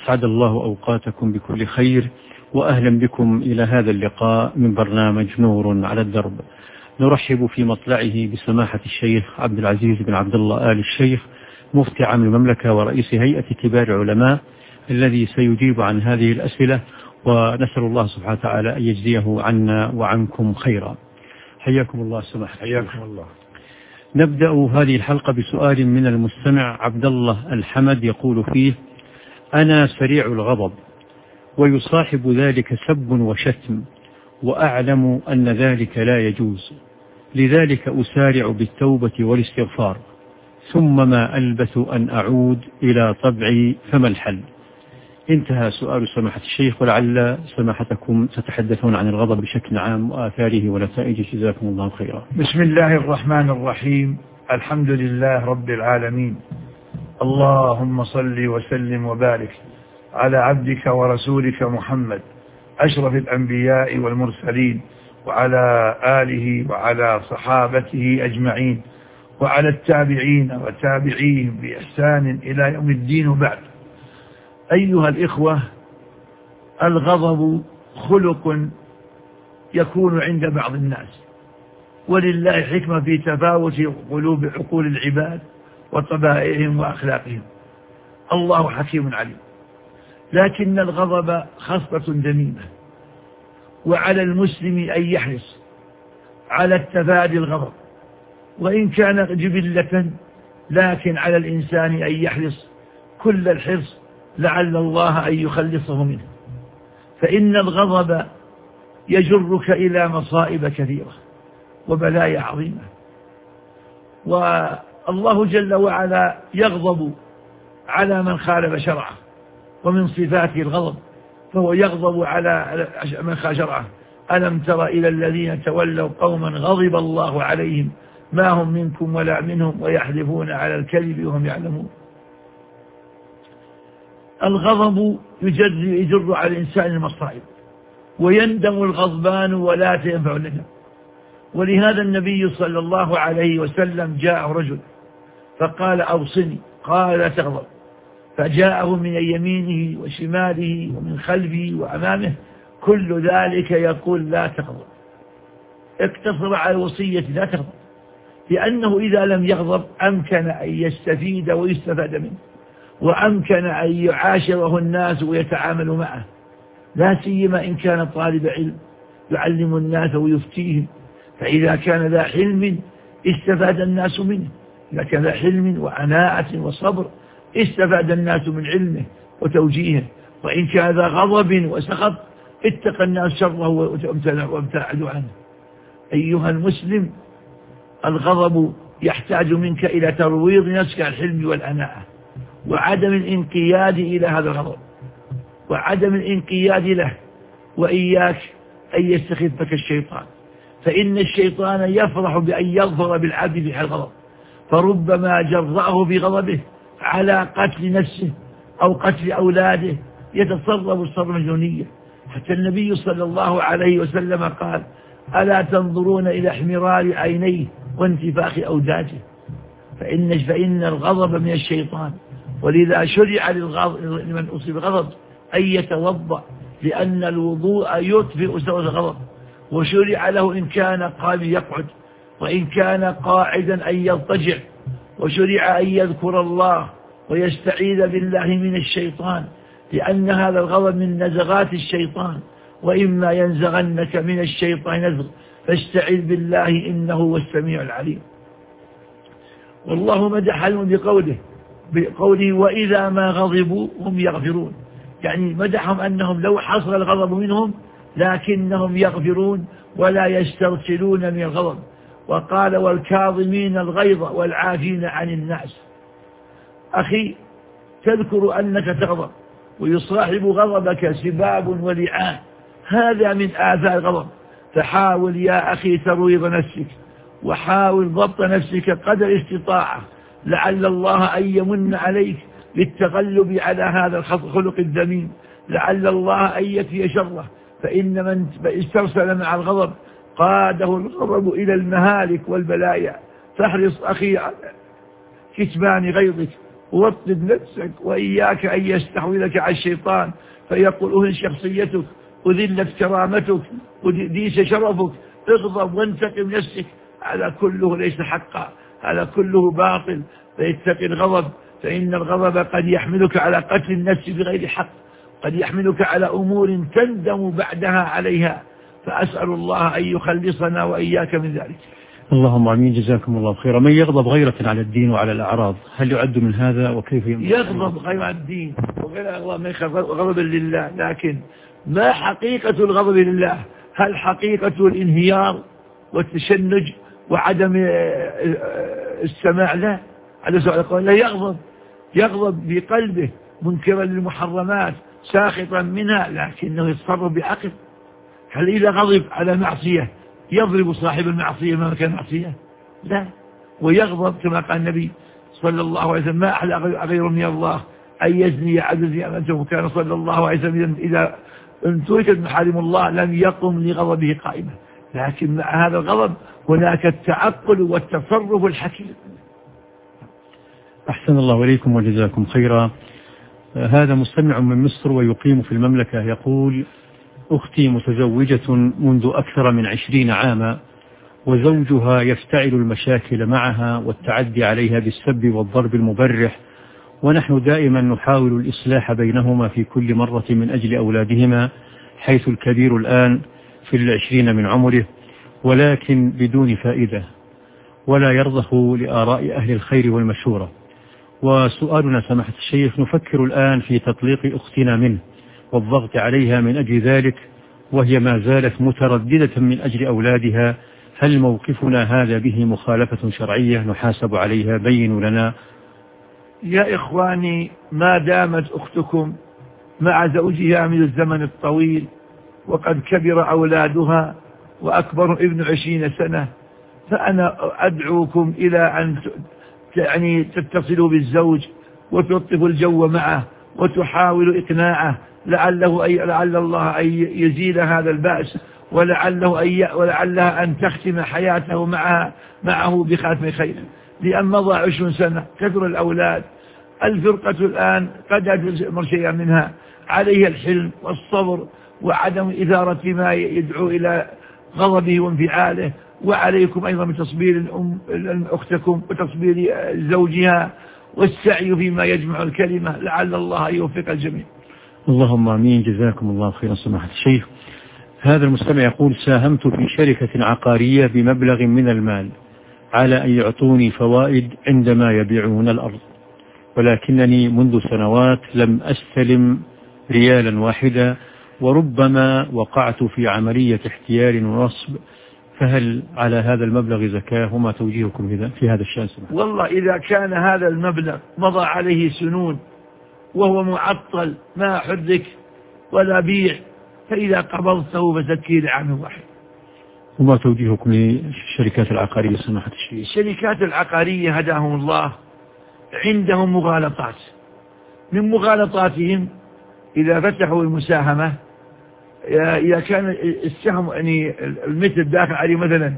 أسعد الله أوقاتكم بكل خير، وأهلا بكم إلى هذا اللقاء من برنامج نور على الدرب. نرحب في مطلعه بسماحة الشيخ عبد العزيز بن عبد الله آل الشيخ مفتي عام المملكة ورئيس هيئة كبار علماء، الذي سيجيب عن هذه الأسئلة، ونسأل الله سبحانه وتعالى أن يجزيه عنا وعنكم خيرا. حياكم الله سماحة. حياكم الله. نبدأ هذه الحلقة بسؤال من المستمع عبد الله الحمد، يقول فيه: أنا سريع الغضب ويصاحب ذلك سب وشتم، وأعلم أن ذلك لا يجوز، لذلك أسارع بالتوبة والاستغفار، ثم ما ألبث أن أعود إلى طبعي، فما الحل؟ انتهى سؤال سماحة الشيخ، ولعل سماحتكم تتحدثون عن الغضب بشكل عام وآثاره ونتائجه، جزاكم الله خيرا. بسم الله الرحمن الرحيم، الحمد لله رب العالمين، اللهم صل وسلم وبارك على عبدك ورسولك محمد أشرف الأنبياء والمرسلين، وعلى آله وعلى صحابته أجمعين، وعلى التابعين وتابعيهم بإحسان إلى يوم الدين. وبعد، أيها الإخوة، الغضب خلق يكون عند بعض الناس، ولله حكمة في تفاوت قلوب عقول العباد وطبائعهم وأخلاقهم، الله حكيم عليم. لكن الغضب خصلة ذميمة، وعلى المسلم أن يحرص على التفادي الغضب، وإن كان جبلة، لكن على الإنسان أن يحرص كل الحرص لعل الله أن يخلصه منه، فإن الغضب يجرك إلى مصائب كثيرة وبلايا عظيمة. والله جل وعلا يغضب على من خالف شرعه، ومن صفاته الغضب، فهو يغضب على من خالف شرعه. ألم تر إلى الذين تولوا قوما غضب الله عليهم ما هم منكم ولا منهم ويحلفون على الكذب وهم يعلمون. الغضب يجر على الإنسان المصائب، ويندم الغضبان ولا تنفع الندم. ولهذا النبي صلى الله عليه وسلم جاء رجل فقال: أوصني. قال: لا تغضب. فجاءه من يمينه وشماله ومن خلفه وأمامه كل ذلك يقول: لا تغضب. اقتصر على الوصية لا تغضب، لأنه إذا لم يغضب أمكن أن يستفيد ويستفاد منه، وأمكن أن يعاشره الناس ويتعاملوا معه، لا سيما إن كان طالب علم يعلم الناس ويفتيهم، فإذا كان ذا حلم استفاد الناس منه، إذا كان ذا حلم وعناءة وصبر استفاد الناس من علمه وتوجيهه، وإن كان ذا غضب وسخط اتقى الناس شره وابتعدوا عنه. أيها المسلم، الغضب يحتاج منك إلى ترويض نفسك عن الحلم والأناءة، وعدم الانقياد إلى هذا الغضب، وعدم الانقياد له، وإياك أن يستخفك الشيطان، فإن الشيطان يفرح بأن يظفر بالعبد في حال الغضب، فربما جرأه بغضبه على قتل نفسه أو قتل أولاده، يتصرف تصرفا مجنونيا. حتى النبي صلى الله عليه وسلم قال: ألا تنظرون إلى احمرار عينيه وانتفاخ أوداجه؟ فإن الغضب من الشيطان، ولذا شرع لمن أصيب غضب أن يتوضأ، لأن الوضوء يطفئ سوء الغضب، وشرع له إن كان قائما يقعد، وإن كان قاعدا أن يضطجع، وشرع أن يذكر الله ويستعيذ بالله من الشيطان، لأن هذا الغضب من نزغات الشيطان، وإما ينزغنك من الشيطان نزغ فاستعذ بالله إنه هو السميع العليم. والله مدحهم بقوله: وإذا ما غضبوا هم يغفرون، يعني مدحهم أنهم لو حصل الغضب منهم لكنهم يغفرون ولا يسترسلون من الغضب. وقال: والكاظمين الغيظ والعافين عن الناس. أخي، تذكر أنك تغضب ويصاحب غضبك سباب ولعان، هذا من آثار الغضب، فحاول يا أخي ترويض نفسك، وحاول ضبط نفسك قدر الاستطاعة، لعل الله أن يمن عليك بالتغلب على هذا الخلق الذميم، لعل الله أن يكفي شره، فإن من استرسل مع الغضب قاده الغضب إلى المهالك والبلايا. فاحرص أخي على كتمان غيظك ووطد نفسك، وإياك أن يستحوذك على الشيطان فيقول أهل شخصيتك، أذلت كرامتك، وديس شرفك، اغضب وانتقم نفسك. هذا كله ليس حقا، هذا كله باطل. فيتقي الغضب، فإن الغضب قد يحملك على قتل النفس بغير حق، قد يحملك على أمور تندم بعدها عليها. فأسأل الله أن يخلصنا وإياك من ذلك. اللهم امين. جزاكم الله خيرا. من يغضب غيرة على الدين وعلى الأعراض هل يعد من هذا؟ وكيف يغضب غير على الدين وغير غضب لله، لكن ما حقيقة الغضب لله؟ هل حقيقة الانهيار والتشنج وعدم السماع؟ لا، على سؤال القول لا. يغضب بقلبه منكرا للمحرمات ساخطا منها، لكنه يتصرف بعقل. هل إذا غضب على معصية يضرب صاحب المعصية ما كان معصية؟ لا. ويغضب كما قال النبي صلى الله عليه وسلم: ما أحلى غير من الله أن يزني عبد أنته. كان صلى الله عليه وسلم إذا انتهكت محارم الله لم يقم لغضبه قائمة. لكن مع هذا الغضب هناك التعقل والتصرف الحكيم. أحسن الله إليكم وجزاكم خيرا. هذا مستمع من مصر ويقيم في المملكة يقول: أختي متزوجة منذ أكثر من 20 عاما، وزوجها يفتعل المشاكل معها والتعدي عليها بالسب والضرب المبرح، ونحن دائما نحاول الإصلاح بينهما في كل مرة من أجل أولادهما، حيث الكبير الآن في 20 من عمره، ولكن بدون فائدة، ولا يرضخ لآراء أهل الخير والمشورة. وسؤالنا سماحة الشيخ: نفكر الآن في تطليق أختنا منه والضغط عليها من أجل ذلك، وهي ما زالت مترددة من أجل أولادها. هل موقفنا هذا به مخالفة شرعية نحاسب عليها؟ بينوا لنا. يا إخواني، ما دامت أختكم مع زوجها من الزمن الطويل وقد كبر أولادها وأكبر ابن 20 سنة، فأنا أدعوكم إلى أن تتصلوا بالزوج وتلطفوا الجو معه وتحاولوا إقناعه، لعل الله أن يزيل هذا البأس، ولعلها أن تختم حياته معه بخاتم خير. لأن مضى 20 سنة، كثر الأولاد، الفرقة الآن قد تمر شيئا منها، عليها الحلم والصبر وعدم إثارة ما يدعو إلى غضبه وانفعاله. وعليكم أيضا بتصبير أختكم وتصبير زوجها والسعي فيما يجمع الكلمة، لعل الله يوفق الجميع. اللهم آمين. جزاكم الله خيرا سماحة الشيخ. هذا المستمع يقول: ساهمت في شركة عقارية بمبلغ من المال على أن يعطوني فوائد عندما يبيعون الأرض، ولكنني منذ سنوات لم أستلم ريالا واحدا، وربما وقعت في عملية احتيال ونصب. فهل على هذا المبلغ زكاة؟ وما توجيهكم في هذا الشأن؟ والله إذا كان هذا المبلغ مضى عليه سنون وهو معطل ما حرك ولا بيع، فإذا قبضته فزكيه لعام واحد. وما توجيهكم للشركات العقارية سماحة الشيخ؟ الشركات العقارية هداهم الله عندهم مغالطات. من مغالطاتهم إذا فتحوا المساهمة، إذا كان السهم يعني المثل داخل عليه مثلا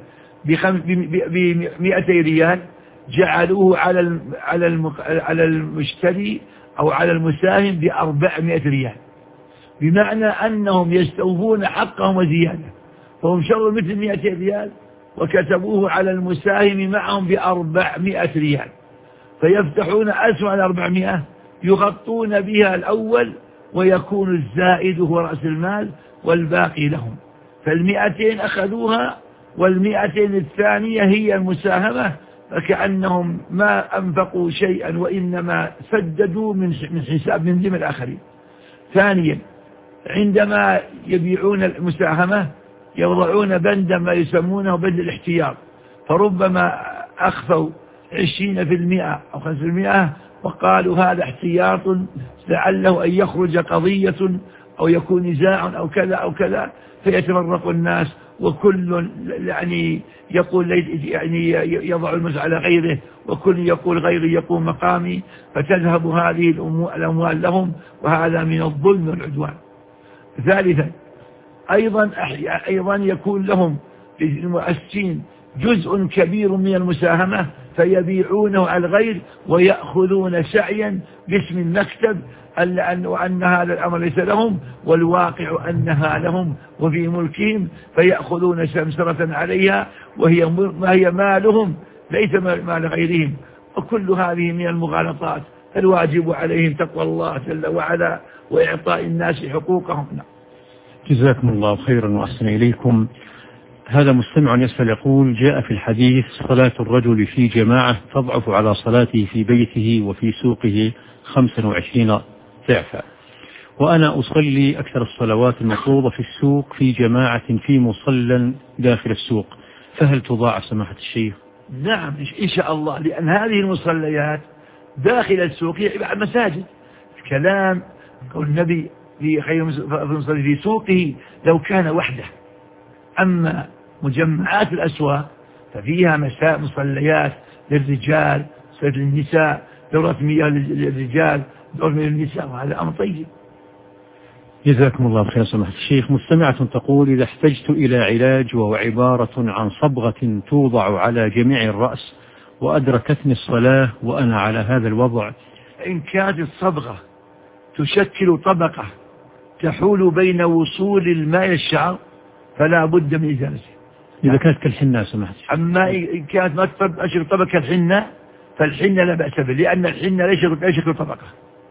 ب200 ريال، جعلوه على المشتري أو على المساهم ب400 ريال، بمعنى أنهم يستوفون حقهم وزيادة. فهم شروا مثل 200 ريال وكتبوه على المساهم معهم ب400 ريال، فيفتحون أسهم على 400 يغطون بها الأول، ويكون الزائد هو رأس المال والباقي لهم. ف200 أخذوها، وال200 الثانية هي المساهمة، فكأنهم ما أنفقوا شيئا وإنما سددوا من حساب من ذمة الآخرين. ثانيا، عندما يبيعون المساهمة يوضعون بندا ما يسمونه بند الاحتياط، فربما أخفوا 20% أو 5%، وقالوا هذا احتياط لعله أن يخرج قضية أو يكون نزاع أو كذا أو كذا، فيتفرق الناس، وكل يعني يقول يعني يضع المزع على غيره، وكل يقول غيري يقوم مقامي، فتذهب هذه الأموال لهم، وهذا من الظلم والعدوان. ثالثا، أيضا يكون لهم المؤسسين جزء كبير من المساهمة فيبيعونه على الغير ويأخذون سعيا باسم المكتب وأن هذا الأمر ليس لهم، والواقع أنها لهم وفي ملكهم، فيأخذون سمسرة عليها وهي مالهم ليس مال غيرهم. وكل هذه من المغالطات. الواجب عليهم تقوى الله جل وعلا وإعطاء الناس حقوقهم. جزاكم الله خيرا وأحسن إليكم. هذا مستمع يسأل يقول: جاء في الحديث: صلاة الرجل في جماعة تضعف على صلاته في بيته وفي سوقه 25 ضعفا، وأنا أصلي أكثر الصلوات المفروضة في السوق في جماعة في مصلى داخل السوق، فهل تضاعف سماحة الشيخ؟ نعم إن شاء الله، لأن هذه المصليات داخل السوق هي مساجد. كلام قول النبي في خير المصلي في سوقه لو كان وحده. أما مجمعات الأسواق ففيها مصليات للرجال، صلاة للنساء، دورة مياه للرجال، دورة مياه للنساء، وهذا أمر طيب. جزاكم الله خير سماحة الشيخ. مستمعة تقول: إذا احتجت إلى علاج وهو عبارة عن صبغة توضع على جميع الرأس وأدركتني الصلاة وأنا على هذا الوضع. إن كانت الصبغة تشكل طبقة تحول بين وصول الماء الشعر فلا بد من إزالته. إذا كانت كالحنة سماحة الشيخ. أما إن كانت ما تشكل طبقة الحنة فالحنة لا بأس به، لأن الحنة ليس يشكل طبقة.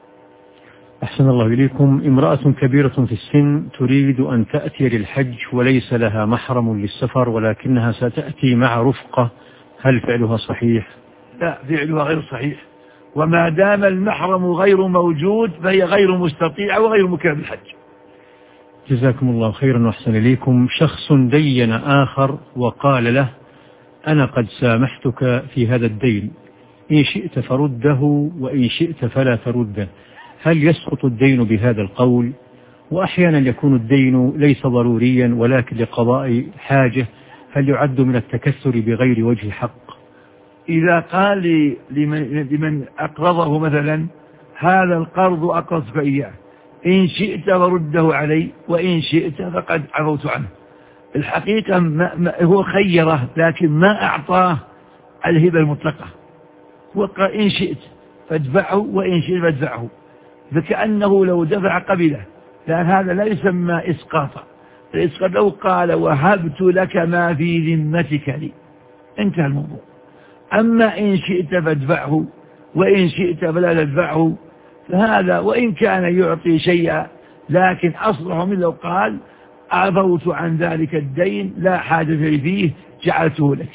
أحسن الله إليكم. امرأة كبيرة في السن تريد أن تأتي للحج وليس لها محرم للسفر ولكنها ستأتي مع رفقة، هل فعلها صحيح؟ لا، فعلها غير صحيح، وما دام المحرم غير موجود فهي غير مستطيعة وغير مكلف بالحج. جزاكم الله خيرا وأحسن إليكم. شخص دين آخر وقال له: أنا قد سامحتك في هذا الدين، إن شئت فرده وإن شئت فلا ترده، هل يسقط الدين بهذا القول؟ وأحيانا يكون الدين ليس ضروريا ولكن لقضاء حاجة، هل يعد من التكثر بغير وجه حق؟ إذا قال لمن أقرضه مثلا: هذا القرض أقرضك إياه، إن شئت فرده علي وإن شئت فقد عفوت عنه، الحقيقة هو خيره لكن ما أعطاه الهبة المطلقة، هو قال: إن شئت فادفعه وإن شئت فادفعه، فكأنه لو دفع قبله، لأن هذا لا يسمى إسقاطا. الإسقاط لو قال: وهبت لك ما في ذمتك لي، انتهى الموضوع. أما إن شئت فادفعه وإن شئت فلا تدفعه، فهذا وإن كان يعطي شيئا لكن أصلح من لو قال: عفوت عن ذلك الدين لا حاجة لي فيه جعلته لك.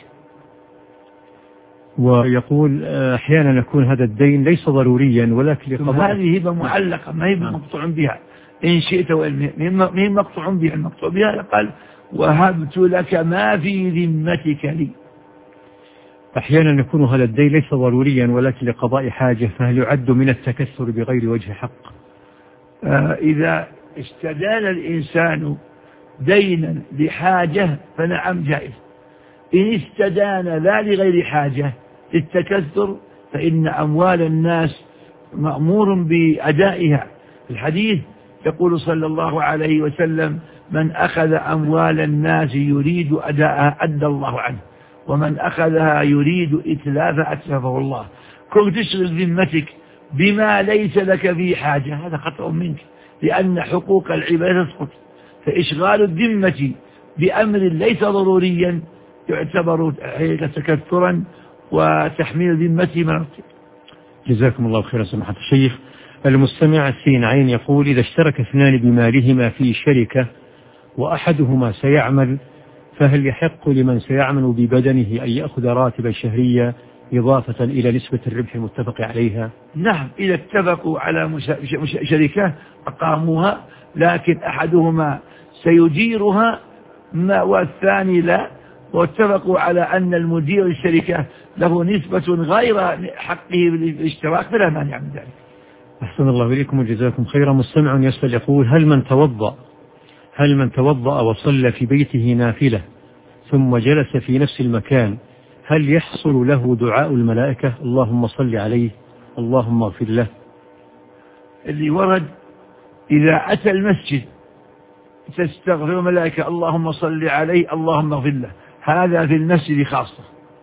ويقول: أحيانا يكون هذا الدين ليس ضروريا ولكن لقضاء. هذه هبة معلقة، ما هي مقطوع بها. إن شئت وإن مقطوع بها، المقطوع بها قال: وهبت لك ما في ذمتك لي. أحيانا يكون هذا الدين ليس ضروريا ولكن لقضاء حاجة، فهل يعد من التكثر بغير وجه حق؟ إذا استدان الإنسان دينا لحاجة فنعم جائز. إن استدان لا لغير حاجة للتكثر فإن أموال الناس مأمور بأدائها. الحديث يقول صلى الله عليه وسلم: من أخذ أموال الناس يريد أداءها أدى الله عنه، ومن أخذها يريد إتلافها أتلفه الله. كنت تشغل ذمتك بما ليس لك فيه حاجة، هذا خطأ منك، لأن حقوق العباد تسقط. فإشغال الذمة بأمر ليس ضروريا يعتبر تكثرا وتحميل ذمته من. جزاكم الله خيرا سماحة الشيخ. المستمع سين عين يقول: إذا اشترك اثنان بمالهما في شركة وأحدهما سيعمل، فهل يحق لمن سيعمل ببدنه أن يأخذ راتبا شهريا إضافة إلى نسبة الربح المتفق عليها؟ نعم، إذا اتفقوا على شركة أقاموها، لكن أحدهما سيديرها والثاني لا، واتفقوا على أن المدير الشركة له نسبة غير حقه بالاشتراك، فلا مانع من ذلك. أحسن الله إليكم وجزاكم خيرا. مستمع يسأل يقول: هل من توضأ وصلى في بيته نافلة ثم جلس في نفس المكان، هل يحصل له دعاء الملائكة: اللهم صل عليه اللهم اغفر له؟ اللي ورد: إذا أتى المسجد تستغفر الملائكة: اللهم صل عليه اللهم اغفر له. هذا في المسجد خاصة.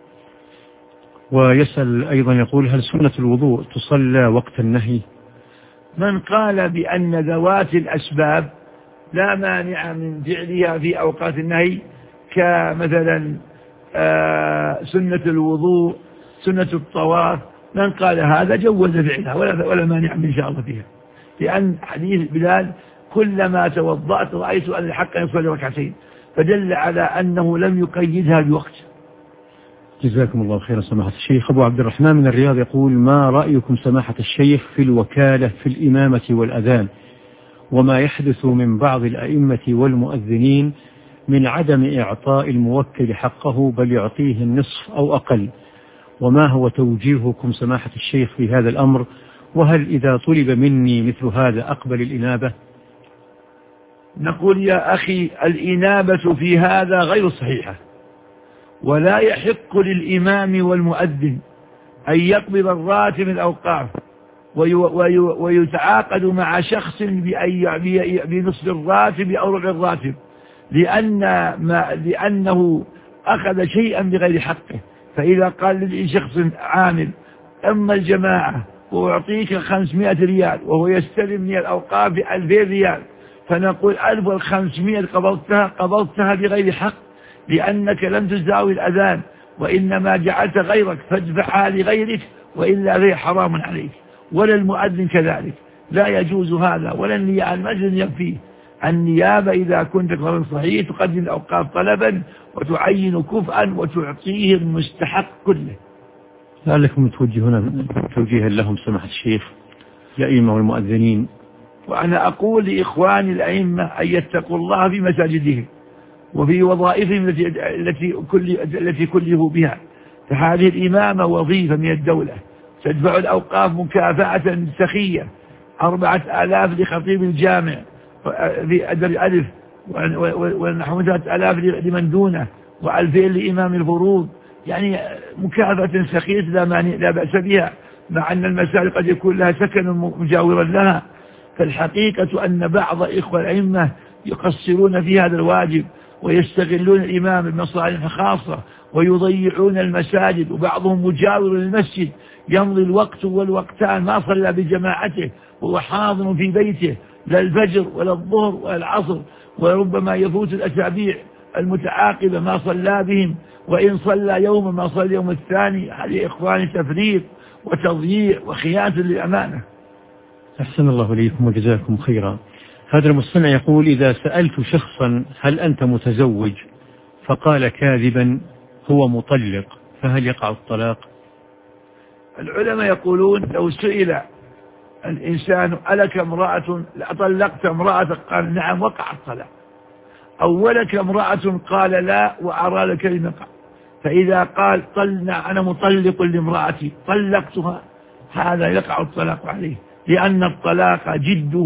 ويسأل أيضا يقول: هل سنة الوضوء تصلى وقت النهي؟ من قال بأن ذوات الأسباب لا مانع من فعلها في أوقات النهي، كمثلا سنة الوضوء، سنة الطواف، من قال هذا جوز فعلها ولا مانع من شاء الله فيها، لأن حديث بلال: كلما توضأت رأيت أن الحق يصلي ركعتين، فدل على أنه لم يقيدها بوقت. جزاكم الله خيرا سماحة الشيخ. أبو عبد الرحمن من الرياض يقول: ما رأيكم سماحة الشيخ في الوكالة في الإمامة والأذان، وما يحدث من بعض الأئمة والمؤذنين من عدم إعطاء الموكل حقه بل يعطيه النصف أو أقل، وما هو توجيهكم سماحة الشيخ في هذا الأمر؟ وهل إذا طلب مني مثل هذا أقبل الإنابة؟ نقول يا أخي: الإنابة في هذا غير صحيحة، ولا يحق للإمام والمؤذن أن يقبض الراتب الأوقاف ويتعاقد مع شخص بنصف الراتب أو ربع الراتب، لأنه أخذ شيئا بغير حقه. فإذا قال لشخص عامل: أما الجماعة وأعطيك 500 ريال، وهو يستلم من الأوقاف 2000 ريال، فنقول 1500 قبضتها بغير حق، لأنك لم تزاوي الأذان، وإنما جعلت غيرك فادفعها لغيرك، وإلا هي حرام عليك. ولا المؤذن كذلك، لا يجوز هذا، ولا النيابة. المجلس يكفيه النيابة إذا كنت قرار صحيح تقدم الأوقاف طلبا وتعين كفءا وتعطيه المستحق كله. لعلكم توجهون توجيها لهم سماحة الشيخ، الأئمة والمؤذنين. وأنا أقول لإخواني الأئمة أن يتقوا الله في مساجدهم وفي وظائفهم التي كلفوا بها، فهذه الإمامة وظيفة من الدولة، تدفع الأوقاف مكافأة سخية: 4000 لخطيب الجامع في ألف، ونحو 3000 لمن دونه، و2000 لإمام الفروض، يعني مكافأة سخية لا بأس بها، مع أن المساجد قد يكون لها سكن مجاورا لها. فالحقيقة أن بعض إخوة الأئمة يقصرون في هذا الواجب، ويستغلون الإمام بمصالح خاصة، ويضيعون المساجد، وبعضهم مجاور للمسجد يمضي الوقت والوقتان ما صلى بجماعته وهو حاضر في بيته، لا الفجر ولا الظهر ولا العصر، وربما يفوت الأسابيع المتعاقبة ما صلى بهم، وإن صلى يوما ما صلى اليوم الثاني. هذه إخواني تفريط وتضييع وخيانة للأمانة. أحسن الله إليكم وجزاكم خيرا. هذا المستمع يقول: إذا سألت شخصا: هل أنت متزوج؟ فقال كاذبا هو مطلق، فهل يقع الطلاق؟ العلماء يقولون: لو سئل الإنسان: ألك امرأة طلقت امرأتك؟ قال نعم، وقع الطلاق. أو ولك امرأة؟ قال لا، وأراد الكلمة يقع. فإذا قال: أنا مطلق لامرأتي طلقتها، هذا يقع الطلاق عليه، لأن الطلاق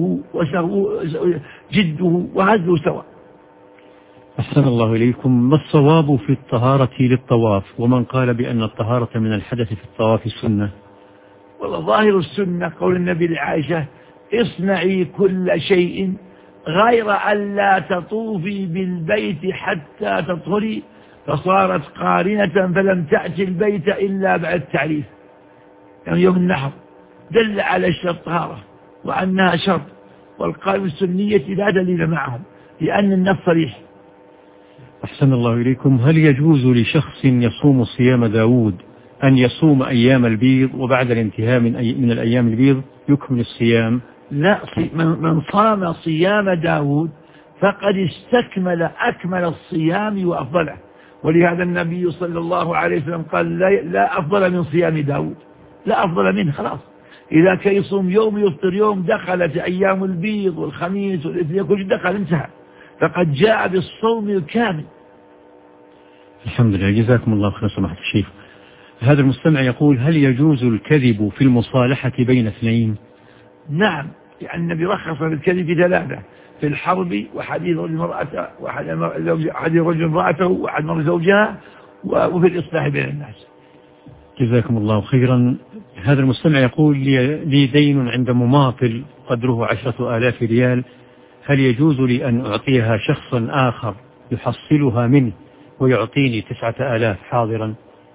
جده وهزه سواء. أحسن الله إليكم. ما الصواب في الطهارة للطواف؟ ومن قال بأن الطهارة من الحدث في الطواف سنة؟ والله ظاهر السنة قول النبي لعائشة: اصنعي كل شيء غير أن لا تطوفي بالبيت حتى تطهري، فصارت قارنة فلم تأتي البيت إلا بعد التعريف، يعني يوم النحر، دل على الطهارة وأنها شرط. والقائل السنية لا دليل معهم، لأن النص صريح. أحسن الله إليكم. هل يجوز لشخص يصوم صيام داود أن يصوم أيام البيض وبعد الانتهاء من الأيام البيض يكمل الصيام؟ لا، من صام صيام داود فقد استكمل أكمل الصيام وأفضله، ولهذا النبي صلى الله عليه وسلم قال: لا أفضل من صيام داود، لا أفضل منه. خلاص، إذا كان يصوم يوم يفطر يوم، دخلت أيام البيض والخميس والاثنين كل دخل، انتهى، فقد جاء بالصوم الكامل. الحمد لله، جزاكم الله خير سماحة الشيخ. هذا المستمع يقول: هل يجوز الكذب في المصالحة بين اثنين؟ نعم، يعني النبي رخص بالكذب في 3: في الحرب، وحديث المرأة، وحديث رجل امرأته، وحد مر زوجها، وفي الإصلاح بين الناس. جزاكم الله خيرا. هذا المستمع يقول: لي دين عند مماطل قدره 10,000 ريال، هل يجوز لي أن أعطيها شخصا آخر يحصلها منه ويعطيني 9000 حاضرا؟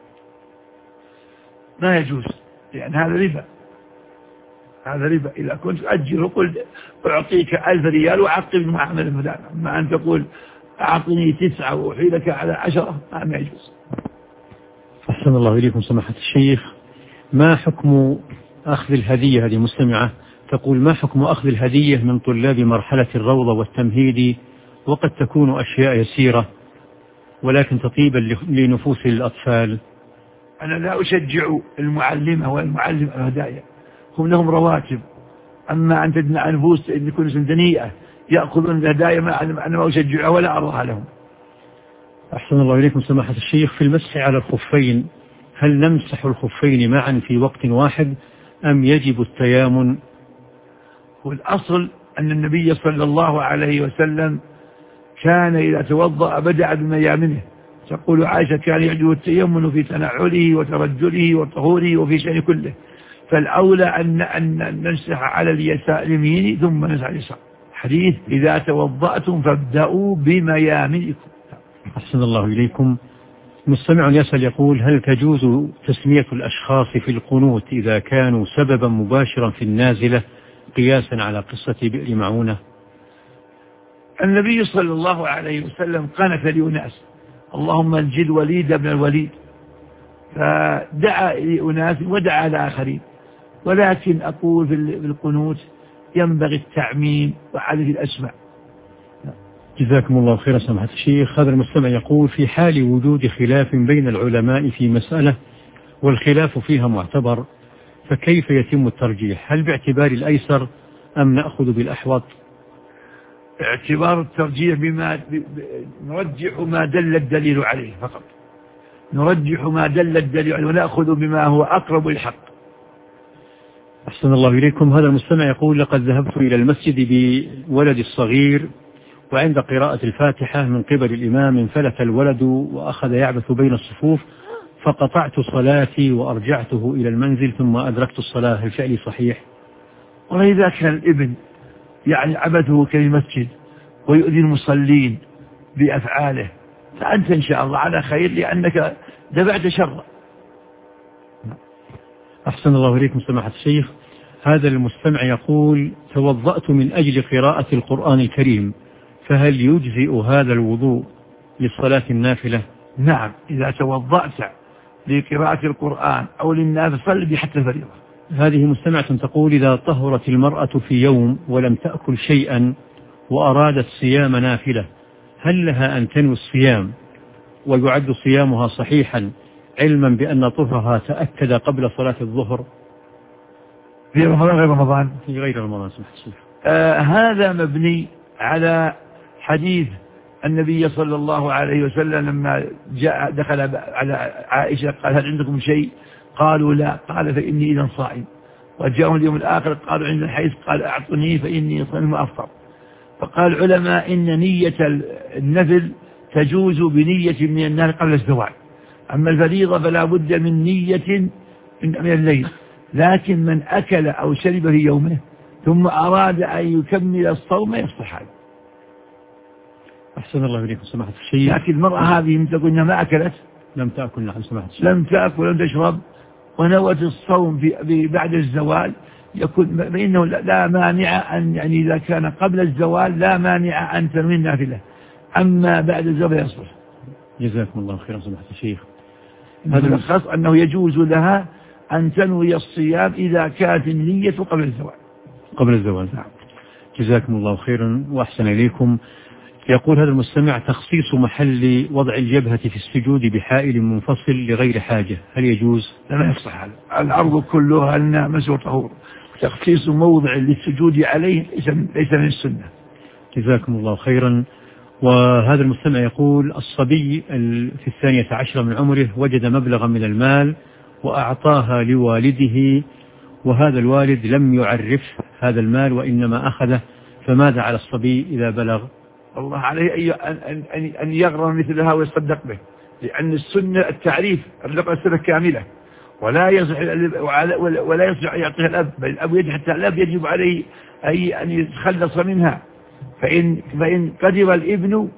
ما يجوز، لأن هذا ربا، هذا ربا. إذا كنت أجر وقل أعطيك 1000 ريال وعقب معاملة فلان، أما أن تقول أعطني 9 وأحيلك على 10، ما يجوز. أحسن الله إليكم سماحة الشيخ. ما حكم أخذ الهدية؟ هذه مستمعة تقول: ما حكم أخذ الهدية من طلاب مرحلة الروضة والتمهيدي، وقد تكون أشياء يسيرة ولكن تطيبا لنفوس الأطفال؟ أنا لا أشجع المعلمة والمعلم الهدايا، هم لهم رواتب، أما أن تدمع نفوس إن يكون دنيئة يأخذون الهدايا، أنا ما أشجعها ولا أرضها لهم. أحسن الله إليكم سماحة الشيخ. في المسح على الخفين، هل نمسح الخفين معا في وقت واحد أم يجب التيامن؟ والأصل أن النبي صلى الله عليه وسلم كان إذا توضأ بدأ بميامنه. تقول عائشة: كان يعجبه التيمن في تنعله وترجله وطهوره وفي شأن كله، فالأولى أن نمسح على اليمين ثم نمسح على اليسار. حديث: إذا توضأتم فابدأوا بميامنكم. أحسن الله إليكم. مستمع يسأل يقول: هل تجوز تسمية الأشخاص في القنوت إذا كانوا سببا مباشرا في النازلة، قياسا على قصة بئر معونة؟ النبي صلى الله عليه وسلم قنت لأناس: اللهم انجد وليد بن الوليد، فدعا لأناس ودعا لآخرين. ولكن أقول في القنوت ينبغي التعميم وعدد الأسماء. جزاكم الله خيرا سماحة الشيخ. هذا المستمع يقول: في حال وجود خلاف بين العلماء في مسألة والخلاف فيها معتبر، فكيف يتم الترجيح؟ هل باعتبار الأيسر أم نأخذ بالأحوط؟ اعتبار الترجيح نرجح ما دل الدليل عليه فقط، نرجح ما دل الدليل عليه ونأخذ بما هو أقرب للحق. أحسن الله إليكم. هذا المستمع يقول: لقد ذهبت إلى المسجد بولدي الصغير، وعند قراءة الفاتحة من قبل الإمام انفلت الولد وأخذ يعبث بين الصفوف، فقطعت صلاتي وأرجعته إلى المنزل ثم أدركت الصلاة، هل فعلي صحيح؟ وإذا كان الابن يعني عبثه كالمسجد ويؤذي المصلين بأفعاله، فأنت إن شاء الله على خير، لأنك دفعت شر. أحسن الله إليكم سماحة الشيخ. هذا المستمع يقول: توضأت من أجل قراءة القرآن الكريم، فهل يجزئ هذا الوضوء للصلاة النافلة؟ نعم، إذا توضأت لقراءة القرآن أو للنافلة صل بحتى الفريضة. هذه مستمعة تقول: إذا طهرت المرأة في يوم ولم تأكل شيئا وأرادت صيام نافلة، هل لها أن تنوي الصيام ويعد صيامها صحيحا علما بأن طهرها تأكد قبل صلاة الظهر؟ في رمضان غير رمضان؟ في غير رمضان سمحت الشيخ. هذا مبني على حديث النبي صلى الله عليه وسلم لما جاء دخل على عائشة قال: هل عندكم شيء؟ قالوا لا. قال: فإني إذا صائم. وجاءهم اليوم الآخر قالوا: عند الحيث. قال: أعطني فإني صائم وأفطر. فقال العلماء إن نية النفل تجوز بنية من النهار قبل الزوال، أما الفريضة فلا بد من نية من الليل. لكن من أكل أو شرب في يومه ثم أراد أن يكمل الصوم يصح هذا. أحسن الله إليكم سماحة الشيخ. لكن المرأة هذه من تقول إنها ما أكلت، لم تأكل، نعم سماحة الشيخ، لم تأكل ولم تشرب ونوت الصوم بعد الزوال، يكون فإنه لا مانع أن، يعني إذا كان قبل الزوال لا مانع أن تنوي النافلة، أما بعد الزوال يصح. جزاكم الله خيرا سماحة الشيخ. هذا الخاص أنه يجوز لها أن تنوي الصيام إذا كانت النية قبل الزوال. قبل الزوال، نعم. جزاكم الله خيرا وأحسن إليكم. يقول هذا المستمع: تخصيص محل وضع الجبهة في السجود بحائل منفصل لغير حاجة، هل يجوز؟ لا يصح هذا. الأرض كلها النامس وطهور، تخصيص موضع للسجود عليه ليس من السنة. جزاكم الله خيرا. وهذا المستمع يقول: الصبي في 12 من عمره وجد مبلغا من المال وأعطاها لوالده، وهذا الوالد لم يعرف هذا المال وإنما أخذه، فماذا على الصبي إذا بلغ؟ الله عليه أن يغرم مثلها ويصدق به، لأن السنة التعريف السنة كاملة، ولا يصح أن يعطيها الأب، بل الأب يجب حتى الأب يجب عليه أن يتخلص منها. فإن قدر الابن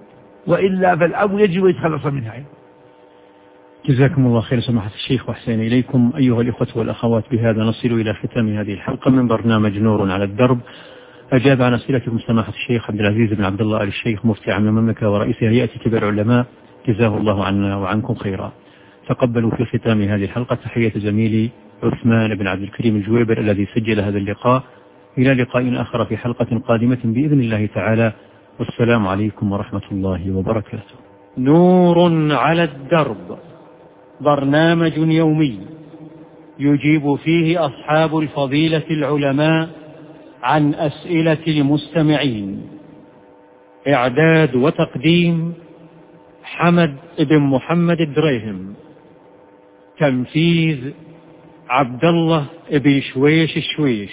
وإلا فالأب يجب يتخلص منها. جزاكم الله خير سماحة الشيخ وأحسن إليكم. أيها الإخوة والأخوات، بهذا نصل إلى ختام هذه الحلقة من برنامج نور على الدرب. أجاب عن أسئلتكم سماحة الشيخ عبد العزيز بن عبد الله آل الشيخ مفتي عام المملكة ورئيس هيئة كبار العلماء، جزاه الله عنا وعنكم خيرا. تقبلوا في ختام هذه الحلقة تحية زميلي عثمان بن عبد الكريم الجويبر الذي سجل هذا اللقاء. إلى لقاء آخر في حلقة قادمة بإذن الله تعالى، والسلام عليكم ورحمة الله وبركاته. نور على الدرب، برنامج يومي يجيب فيه أصحاب الفضيلة العلماء عن أسئلة المستمعين. إعداد وتقديم حمد بن محمد الدريهم. تنفيذ عبد الله بن شويش الشويش.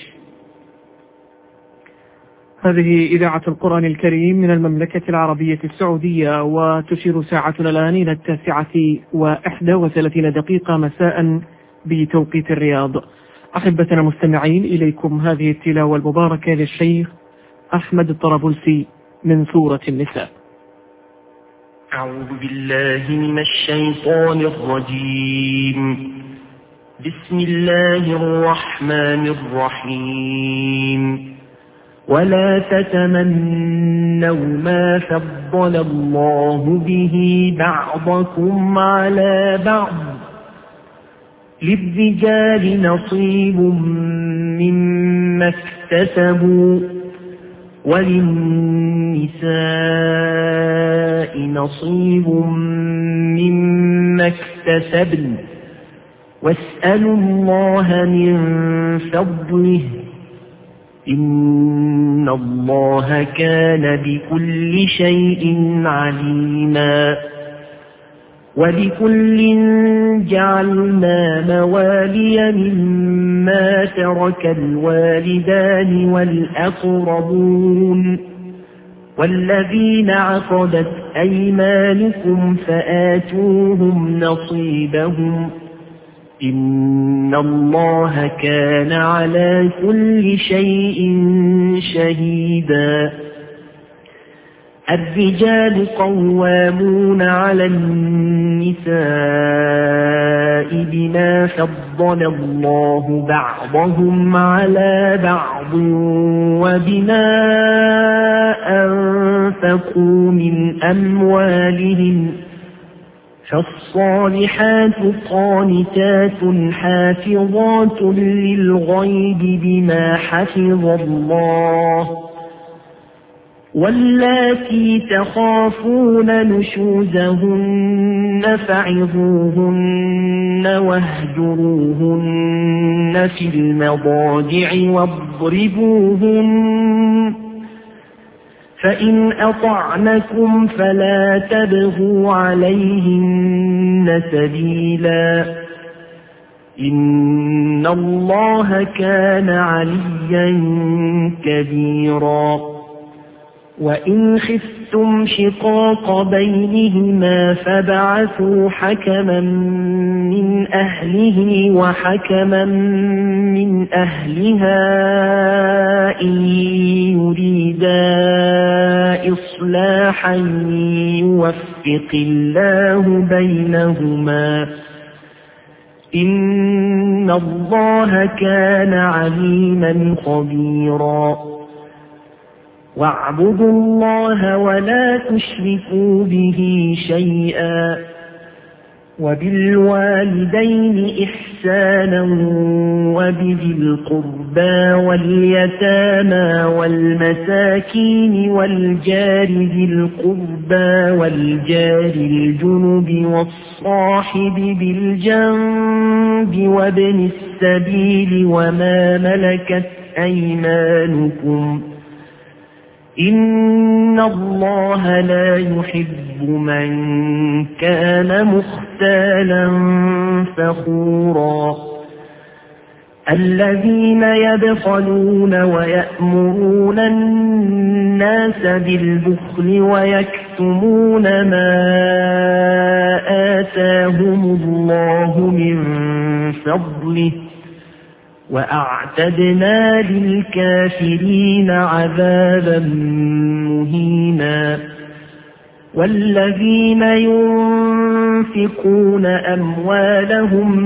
هذه إذاعة القرآن الكريم من المملكة العربية السعودية، وتشير ساعتنا الآن إلى 9:31 مساء بتوقيت الرياض. أحبتنا المستمعين، إليكم هذه التلاوة المباركة للشيخ أحمد الطرابلسي من سورة النساء. أعوذ بالله من الشيطان الرجيم. بسم الله الرحمن الرحيم. ولا تتمنوا ما فضل الله به بعضكم على بعض، للرجال نصيب مما اكتسبوا وللنساء نصيب مما اكتسبن، واسألوا الله من فضله إن الله كان بكل شيء عليما. ولكل جعلنا موالي مما ترك الوالدان والأقربون والذين عقدت أيمانكم فآتوهم نصيبهم إن الله كان على كل شيء شهيدا. الرجال قوامون على النساء بما فضل الله بعضهم على بعض وبما أنفقوا من أموالهم، فالصالحات قانتات حافظات للغيب بما حفظ الله، واللاتي تخافون نشوزهن فعظوهن واهجروهن في المضاجع واضربوهن، فإن أطعنكم فلا تبغوا عليهن سبيلا إن الله كان عليا كبيرا. وإن خفتم شقاق بينهما فابعثوا حكما من أهله وحكما من أهلها إن يريدا إصلاحا يوفق الله بينهما إن الله كان عليما خبيرا. واعبدوا الله ولا تشركوا به شيئا، وبالوالدين إحسانا وبذي القربى واليتامى والمساكين والجار ذي القربى والجار الجنب والصاحب بالجنب وابن السبيل وما ملكت أيمانكم إن الله لا يحب من كان مختالا فخورا. الذين يبخلون ويأمرون الناس بالبخل ويكتمون ما آتاهم الله من فضله وأعتدنا للكافرين عذابا مهينا. والذين ينفقون أموالهم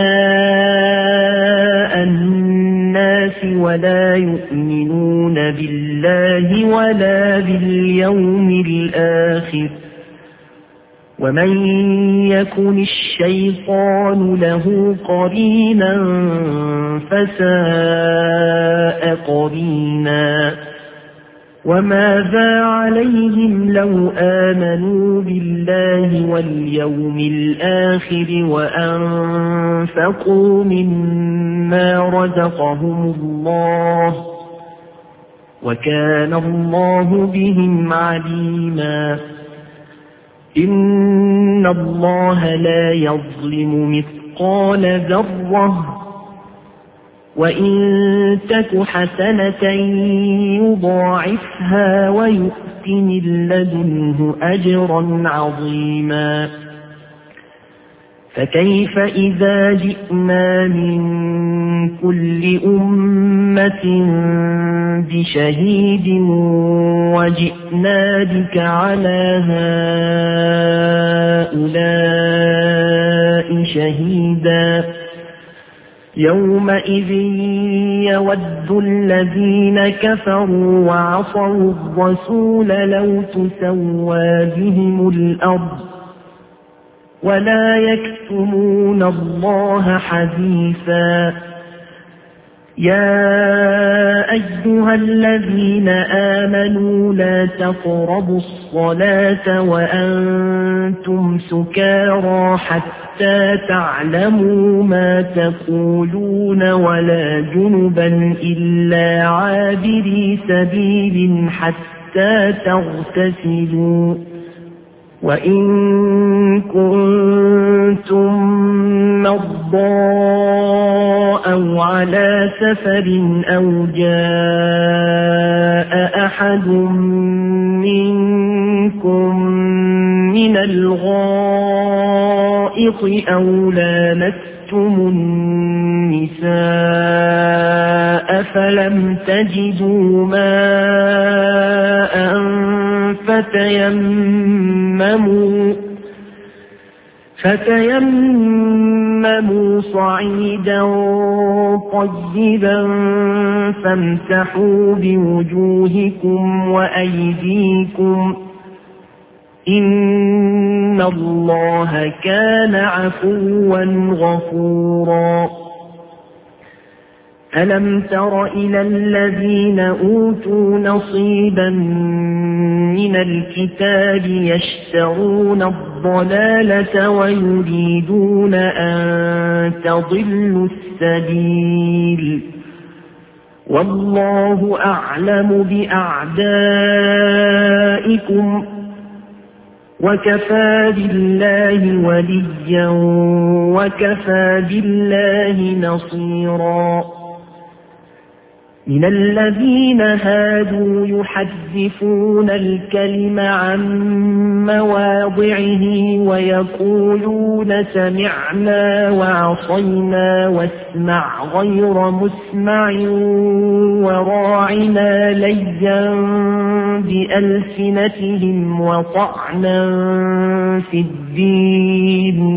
رئاء الناس ولا يؤمنون بالله ولا باليوم الآخر ومن يكن الشيطان له قرينا فساء قرينا وماذا عليهم لو آمنوا بالله واليوم الآخر وأنفقوا مما رزقهم الله وكان الله بهم عليما إن الله لا يظلم مثقال ذرة وإن تك حسنة يضاعفها ويؤت من لدنه أجرا عظيما فكيف إذا جئنا من كل أمة بشهيد وجئنا بك على هؤلاء شهيدا يومئذ يود الذين كفروا وعصوا الرسول لو تسوى بهم الأرض ولا يكتمون الله حديثا يا أيها الذين آمنوا لا تقربوا الصلاة وأنتم سكارى حتى تعلموا ما تقولون ولا جنبا إلا عابري سبيل حتى تغتسلوا وإن كنتم مرضى أو على سفر أو جاء أحد منكم من الغائط أو لامستم النساء فلم تجدوا ماء فتيمموا صعيدا طيبا فامسحوا بوجوهكم وأيديكم إن الله كان عفوا غفورا ألم تر إلى الذين أوتوا نصيبا من الكتاب يشترون الضلالة ويريدون أن تضلوا السبيل والله أعلم بأعدائكم وكفى بالله وليا وكفى بالله نصيرا من الذين هادوا يحرفون الكلم عن مواضعه ويقولون سمعنا وعصينا واسمع غير مسمع وراعنا ليا بألسنتهم وطعنا في الدين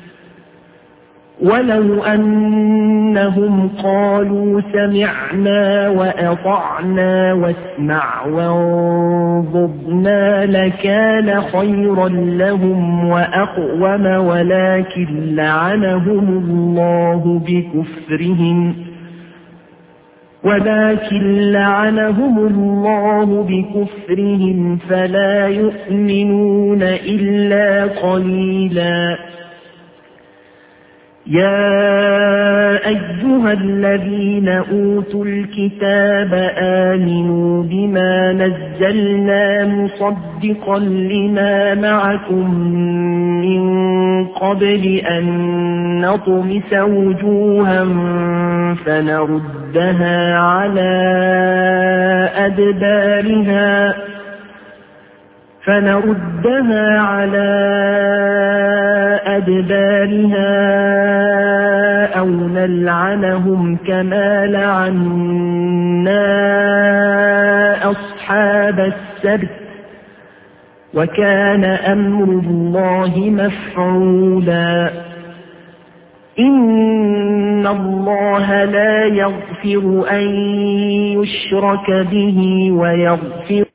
ولو أنهم قالوا سمعنا وأطعنا واسمع وانظرنا لكان خيرا لهم وأقوم ولكن لعنهم الله بكفرهم فلا يؤمنون إلا قليلا يا أيها الذين أوتوا الكتاب آمنوا بما نزلنا مصدقا لما معكم من قبل أن نطمس وجوها فنردها على أدبارها أو نلعنهم كما لعنا أصحاب السبت وكان أمر الله مفعولا. إن الله لا يغفر أن يشرك به ويغفر